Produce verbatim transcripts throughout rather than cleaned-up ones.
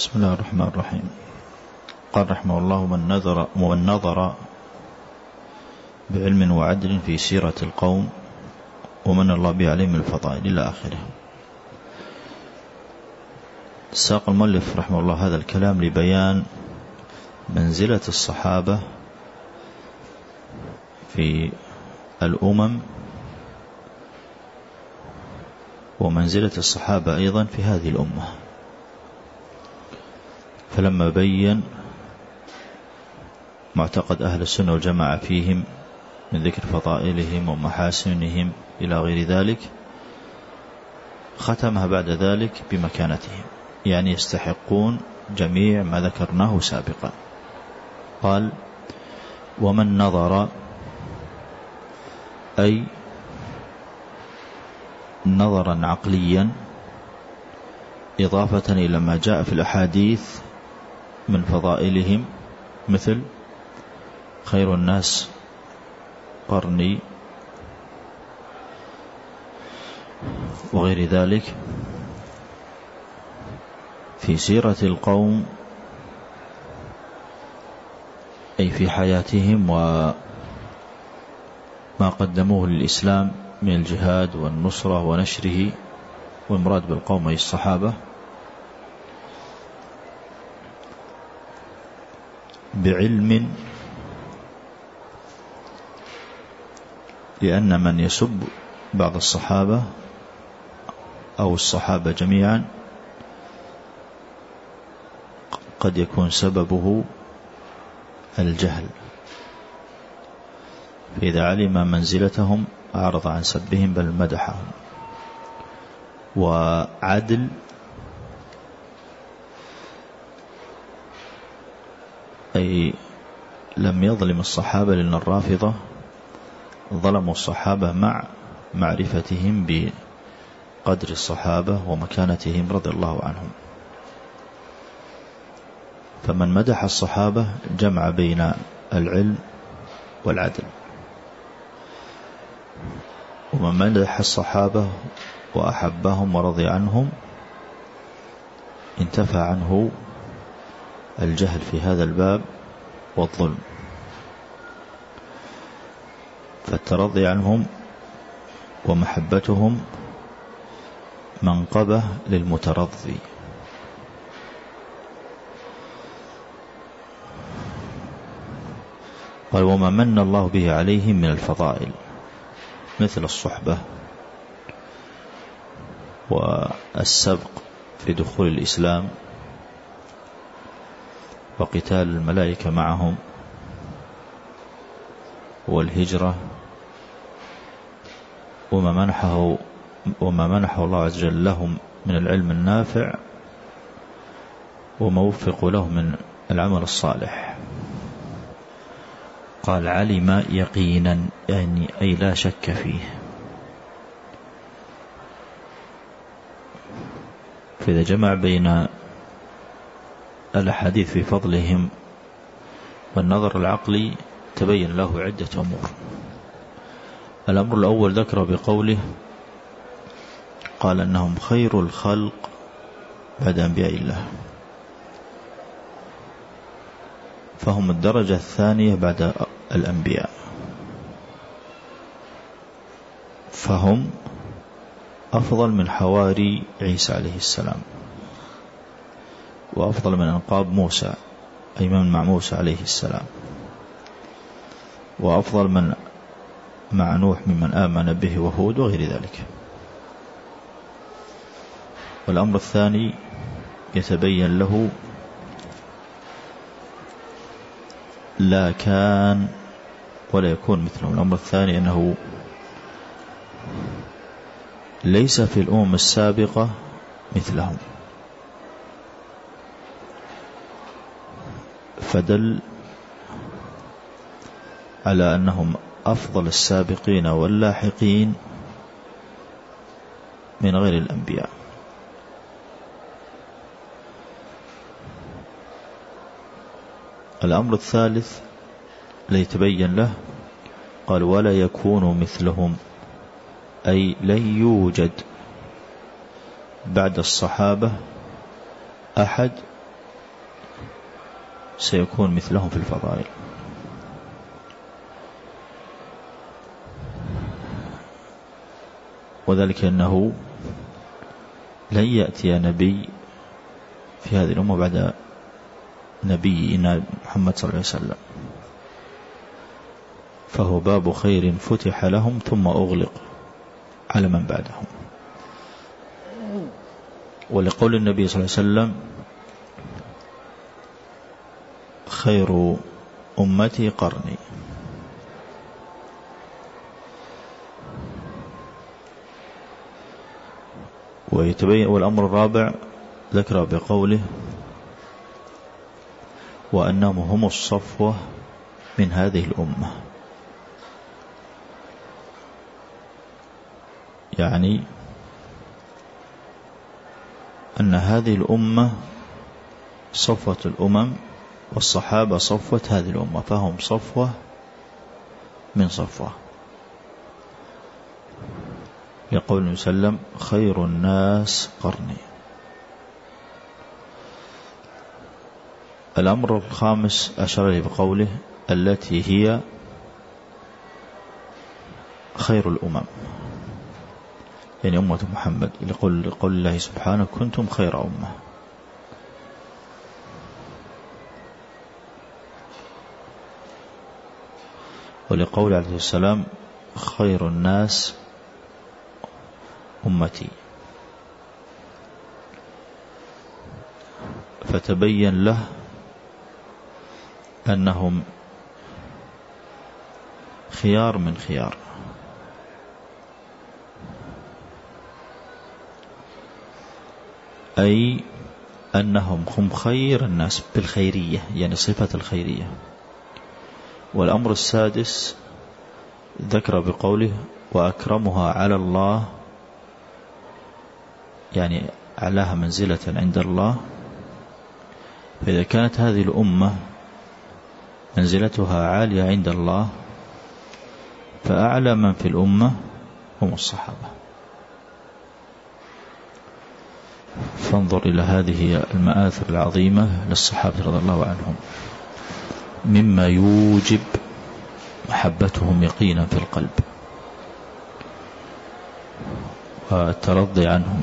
بسم الله الرحمن الرحيم. قال رحمه الله: من نظر, ومن نظر بعلم وعدل في سيرة القوم ومن الله به عليهم من الفضائل إلى آخره. ساق المؤلف رحمه الله هذا الكلام لبيان منزلة الصحابة في الأمم ومنزلة الصحابة أيضا في هذه الأمة. فلما بين معتقد أهل السنة والجماعة فيهم من ذكر فضائلهم ومحاسنهم إلى غير ذلك، ختمها بعد ذلك بمكانتهم، يعني يستحقون جميع ما ذكرناه سابقا. قال: ومن نظر، أي نظرا عقليا إضافة إلى ما جاء في الأحاديث من فضائلهم، مثل خير الناس قرني وغير ذلك، في سيرة القوم أي في حياتهم وما قدموه للإسلام من الجهاد والنصرة ونشره، والمراد بالقوم أي الصحابة، بعلم، لأن من يسب بعض الصحابة أو الصحابة جميعا قد يكون سببه الجهل، فإذا علم منزلتهم أعرض عن سبهم بل مدحهم. وعدل أي لم يظلم الصحابة، لأن الرافضة ظلموا الصحابة مع معرفتهم بقدر الصحابة ومكانتهم رضي الله عنهم. فمن مدح الصحابة جمع بين العلم والعدل، ومن مدح الصحابة وأحبهم ورضي عنهم انتفى عنه الجهل في هذا الباب والظلم، فالترضي عنهم ومحبتهم منقبة للمترضي. قال: وما من الله به عليهم من الفضائل، مثل الصحبة والسبق في دخول الإسلام وقتال الملائكة معهم والهجرة، وما منحه وما منحه الله عز وجل لهم من العلم النافع وما وفق له من العمل الصالح. قال: علم يقينا، يعني أي لا شك فيه. فإذا جمع بين الأحاديث في فضلهم والنظر العقلي تبين له عدة أمور. الأمر الأول ذكر بقوله: قال أنهم خير الخلق بعد أنبياء الله، فهم الدرجة الثانية بعد الأنبياء، فهم أفضل من حواري عيسى عليه السلام، وأفضل من أنقاب موسى أي من مع موسى عليه السلام، وأفضل من مع نوح ممن آمن به وهود وغير ذلك. والأمر الثاني يتبين له لا كان ولا يكون مثلهم. الأمر الثاني أنه ليس في الأمم السابقة مثلهم، فدل على أنهم أفضل السابقين واللاحقين من غير الأنبياء. الأمر الثالث ليتبين له، قال: ولا يكون مثلهم، أي لن يوجد بعد الصحابة أحد سيكون مثلهم في الفضائل. وذلك أنه لن يأتي نبي في هذه الأمة بعد نبينا محمد صلى الله عليه وسلم، فهو باب خير فتح لهم ثم أغلق على من بعدهم. ولقول النبي صلى الله عليه وسلم خير أمتي قرني، ويتبين. والأمر الرابع ذكر بقوله وأنهم هم الصفوة من هذه الأمة، يعني أن هذه الأمة صفوة الأمم، والصحابة صفوة هذه الأمة، فهم صفوة من صفوة. يقول النبي صلى الله عليه وسلم خير الناس قرني. الأمر الخامس أشار له بقوله التي هي خير الأمم، يعني أمة محمد، لقول قول الله سبحانه كنتم خير أمة. ولقول عليه السلام خير الناس أمتي، فتبين له أنهم خيار من خيار، أي أنهم هم خير الناس بالخيرية، يعني صفة الخيرية. والأمر السادس ذكر بقوله وأكرمها على الله، يعني أعلاها منزلة عند الله. فإذا كانت هذه الأمة منزلتها عالية عند الله، فأعلى من في الأمة هم الصحابة. فانظر إلى هذه المآثر العظيمة للصحابة رضي الله عنهم، مما يوجب محبتهم يقينا في القلب والترضي عنهم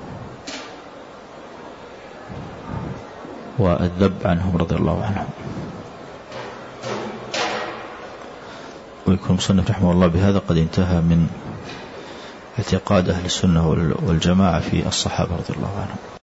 والذب عنهم رضي الله عنهم. ويكون مصنف رحمه الله بهذا قد انتهى من اعتقاد أهل السنة والجماعة في الصحابة رضي الله عنهم.